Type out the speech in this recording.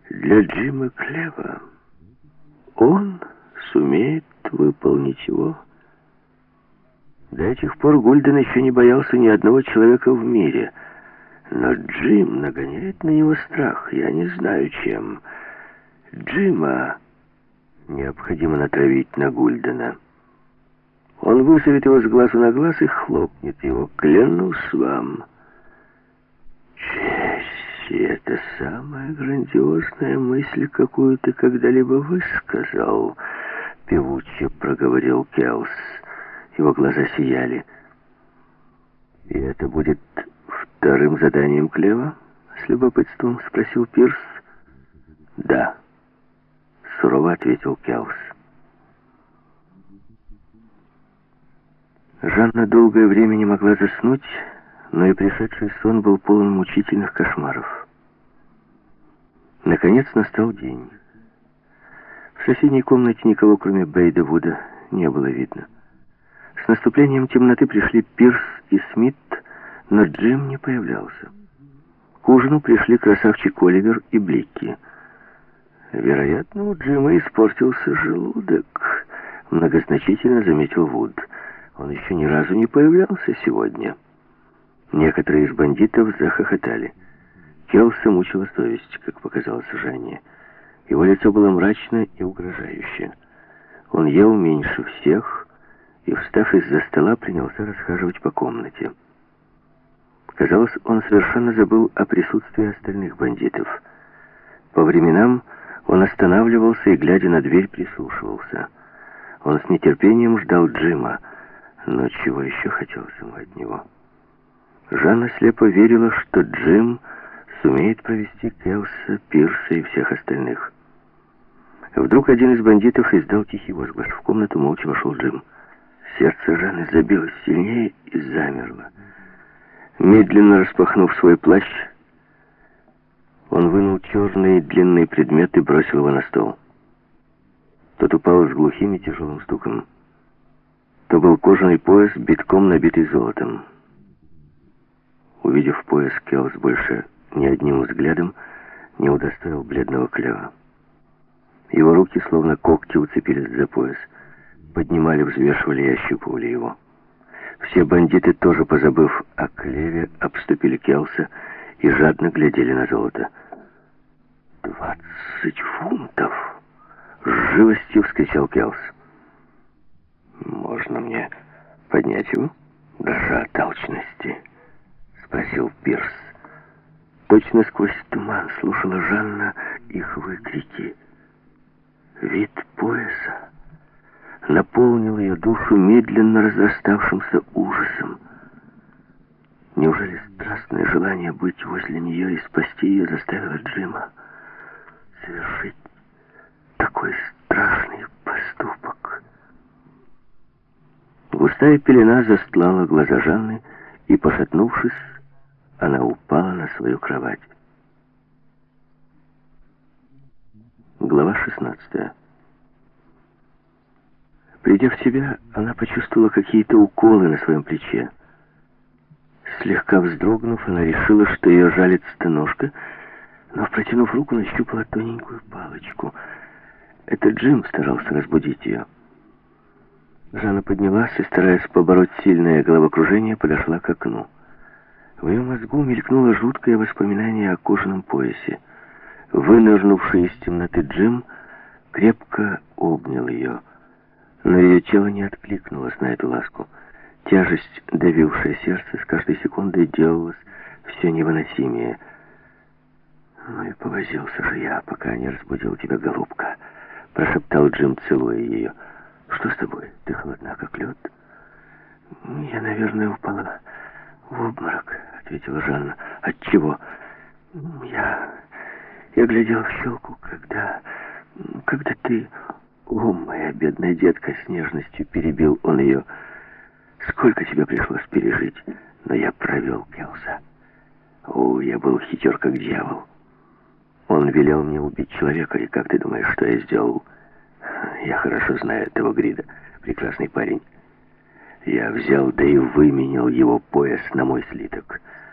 для Джима Клева. Он сумеет выполнить его. До этих пор Гульден еще не боялся ни одного человека в мире. Но Джим нагоняет на него страх. Я не знаю, чем. Джима необходимо натравить на Гульдена. Он вызовет его с глазу на глаз и хлопнет его. Клянусь вам. Честь, это самая грандиозная мысль, какую ты когда-либо высказал, певуче проговорил Келс. Его глаза сияли. И это будет вторым заданием Клева? С любопытством спросил Пирс. Да, сурово ответил Келс. Жанна долгое время не могла заснуть, но и пришедший сон был полон мучительных кошмаров. Наконец настал день. В соседней комнате никого, кроме Бейда Вуда, не было видно. С наступлением темноты пришли Пирс и Смит, но Джим не появлялся. К ужину пришли красавчик Оливер и Бликки. «Вероятно, у Джима испортился желудок», — многозначительно заметил Вуд. «Он еще ни разу не появлялся сегодня». Некоторые из бандитов захохотали. Келса мучила совесть, как показалось Жанне. Его лицо было мрачно и угрожающе. Он ел меньше всех и, встав из-за стола, принялся расхаживать по комнате. Казалось, он совершенно забыл о присутствии остальных бандитов. По временам он останавливался и, глядя на дверь, прислушивался. Он с нетерпением ждал Джима, но чего еще хотелось ему от него? Жанна слепо верила, что Джим сумеет провести Келса, Пирса и всех остальных. Вдруг один из бандитов издал тихий возглас. В комнату молча вошел Джим. Сердце Жанны забилось сильнее и замерло. Медленно распахнув свой плащ, он вынул черный длинный предмет и бросил его на стол. Тот упал с глухим и тяжелым стуком. То был кожаный пояс, битком набитый золотом. Увидев пояс, Келс больше ни одним взглядом не удостоил бледного Клева. Его руки, словно когти, уцепились за пояс. Поднимали, взвешивали и ощупывали его. Все бандиты, тоже позабыв о Клеве, обступили Келса и жадно глядели на золото. 20 фунтов! С живостью вскричал Келс. «Можно мне поднять его?» «Дрожа от алчности», — спросил Пирс. Точно сквозь туман слушала Жанна их выкрики. Вид пояса наполнил ее душу медленно разраставшимся ужасом. Неужели страстное желание быть возле нее и спасти ее заставило Джима совершить такой страшный поступок? Густая пелена застлала глаза Жанны, и, пошатнувшись, она упала на свою кровать. Глава 16. Придя в себя, она почувствовала какие-то уколы на своем плече. Слегка вздрогнув, она решила, что ее жалит стеножка, но, протянув руку, нащупала тоненькую палочку. Это Джим старался разбудить ее. Жанна поднялась и, стараясь побороть сильное головокружение, подошла к окну. В ее мозгу мелькнуло жуткое воспоминание о кожаном поясе. Вынырнувший из темноты Джим крепко обнял ее, но ее тело не откликнулось на эту ласку. Тяжесть, давившая сердце, с каждой секундой делалась все невыносимее. «Ну и повозился же я, пока не разбудил тебя, голубка», — прошептал Джим, целуя ее. «Что с тобой? Ты холодна, как лед?» «Я, наверное, упала в обморок», — ответила Жанна. «От чего?» Я глядел в щелку, когда ты... О, моя бедная детка!» — с нежностью перебил он ее. «Сколько тебе пришлось пережить, но я провел Келса. О, я был хитер, как дьявол. Он велел мне убить человека, и как ты думаешь, что я сделал? Я хорошо знаю этого Грида, прекрасный парень. Я взял, да и выменял его пояс на мой слиток».